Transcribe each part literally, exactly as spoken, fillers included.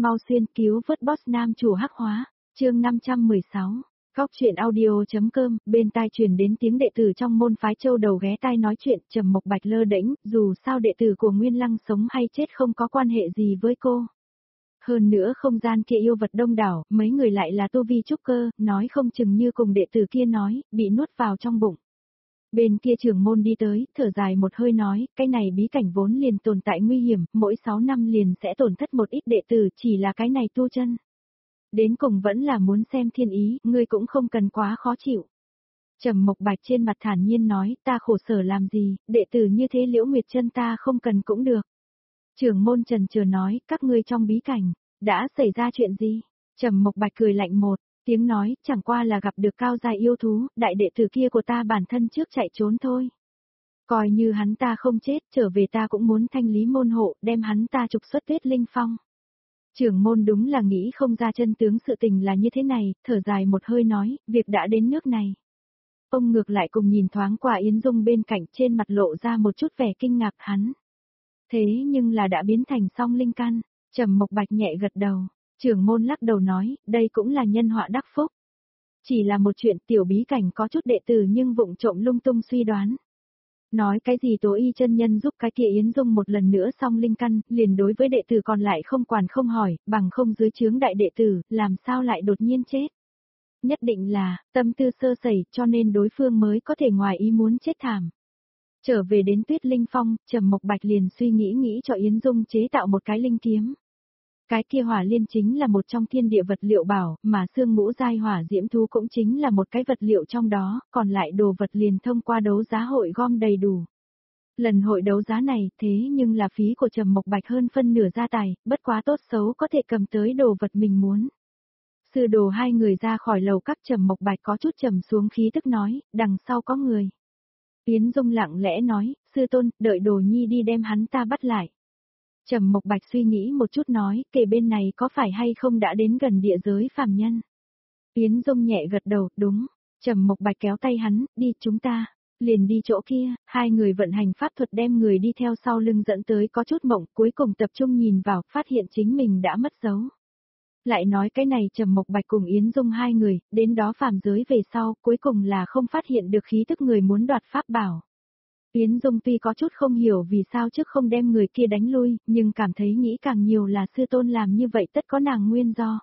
mau xuyên cứu vớt boss nam chủ hắc hóa, chương năm trăm mười sáu. Góc chuyện audio.com, bên tai truyền đến tiếng đệ tử trong môn phái châu đầu ghé tai nói chuyện, Trầm Mộc Bạch lơ đễnh, dù sao đệ tử của Nguyên Lăng sống hay chết không có quan hệ gì với cô. Hơn nữa không gian kia yêu vật đông đảo, mấy người lại là tu vi trúc cơ, nói không chừng như cùng đệ tử kia nói, bị nuốt vào trong bụng. Bên kia trưởng môn đi tới, thở dài một hơi nói, cái này bí cảnh vốn liền tồn tại nguy hiểm, mỗi sáu năm liền sẽ tổn thất một ít đệ tử, chỉ là cái này tu chân. Đến cùng vẫn là muốn xem thiên ý, ngươi cũng không cần quá khó chịu. Trầm Mộc Bạch trên mặt thản nhiên nói, ta khổ sở làm gì, đệ tử như thế Liễu Nguyệt Chân ta không cần cũng được. Trưởng môn trần chờ nói, các ngươi trong bí cảnh, đã xảy ra chuyện gì? Trầm Mộc Bạch cười lạnh một tiếng nói, chẳng qua là gặp được cao giai yêu thú, đại đệ tử kia của ta bản thân trước chạy trốn thôi. Coi như hắn ta không chết, trở về ta cũng muốn thanh lý môn hộ, đem hắn ta trục xuất Tuyết Linh Phong. Trưởng môn đúng là nghĩ không ra chân tướng sự tình là như thế này, thở dài một hơi nói, việc đã đến nước này. Ông ngược lại cùng nhìn thoáng qua Yến Dung bên cạnh, trên mặt lộ ra một chút vẻ kinh ngạc hắn. Thế nhưng là đã biến thành song linh căn, Trầm Mộc Bạch nhẹ gật đầu, trưởng môn lắc đầu nói, đây cũng là nhân họa đắc phúc. Chỉ là một chuyện tiểu bí cảnh có chút đệ tử nhưng vụng trộm lung tung suy đoán. Nói cái gì Tố Y chân nhân giúp cái kia Yến Dung một lần nữa song linh căn, liền đối với đệ tử còn lại không quản không hỏi, bằng không dưới chướng đại đệ tử, làm sao lại đột nhiên chết. Nhất định là, tâm tư sơ sẩy cho nên đối phương mới có thể ngoài ý muốn chết thảm. Trở về đến Tuyết Linh Phong, Trầm Mộc Bạch liền suy nghĩ nghĩ cho Yến Dung chế tạo một cái linh kiếm. Cái kia hỏa liên chính là một trong thiên địa vật liệu bảo, mà xương ngũ giai hỏa diễm thú cũng chính là một cái vật liệu trong đó, còn lại đồ vật liền thông qua đấu giá hội gom đầy đủ. Lần hội đấu giá này thế nhưng là phí của Trầm Mộc Bạch hơn phân nửa gia tài, bất quá tốt xấu có thể cầm tới đồ vật mình muốn. Sư đồ hai người ra khỏi lầu các, Trầm Mộc Bạch có chút trầm xuống khí tức nói, đằng sau có người. Yến Dung lặng lẽ nói, sư tôn, đợi Đồ Nhi đi đem hắn ta bắt lại. Trầm Mộc Bạch suy nghĩ một chút nói, kể bên này có phải hay không đã đến gần địa giới phàm nhân. Yến Dung nhẹ gật đầu, đúng. Trầm Mộc Bạch kéo tay hắn, đi chúng ta, liền đi chỗ kia, hai người vận hành pháp thuật đem người đi theo sau lưng dẫn tới có chút mộng, cuối cùng tập trung nhìn vào, phát hiện chính mình đã mất dấu. Lại nói cái này Trầm Mộc Bạch cùng Yến Dung hai người, đến đó phàm giới về sau, cuối cùng là không phát hiện được khí tức người muốn đoạt pháp bảo. Yến Dung tuy có chút không hiểu vì sao trước không đem người kia đánh lui, nhưng cảm thấy nghĩ càng nhiều là sư tôn làm như vậy tất có nàng nguyên do.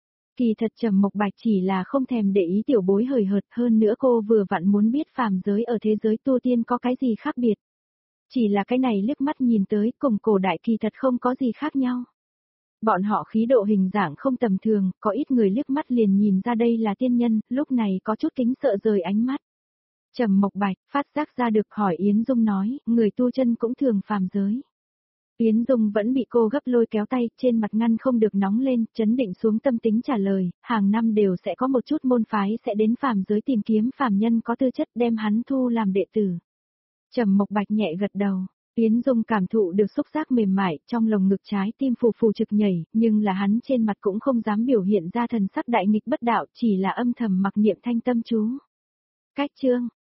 Kỳ thật Trầm Mộc Bạch chỉ là không thèm để ý tiểu bối hời hợt, hơn nữa cô vừa vặn muốn biết phàm giới ở thế giới tu tiên có cái gì khác biệt. Chỉ là cái này liếc mắt nhìn tới cùng cổ đại kỳ thật không có gì khác nhau. Bọn họ khí độ hình dạng không tầm thường, có ít người liếc mắt liền nhìn ra đây là tiên nhân, lúc này có chút kính sợ rời ánh mắt. Trầm Mộc Bạch phát giác ra được hỏi Yến Dung nói, người tu chân cũng thường phàm giới. Yến Dung vẫn bị cô gấp lôi kéo tay, trên mặt ngăn không được nóng lên, chấn định xuống tâm tính trả lời, hàng năm đều sẽ có một chút môn phái sẽ đến phàm giới tìm kiếm phàm nhân có tư chất đem hắn thu làm đệ tử. Trầm Mộc Bạch nhẹ gật đầu. Yến Dung cảm thụ được xúc giác mềm mại, trong lồng ngực trái tim phù phù trực nhảy, nhưng là hắn trên mặt cũng không dám biểu hiện ra thần sắc đại nghịch bất đạo, chỉ là âm thầm mặc niệm thanh tâm chú. Cách chương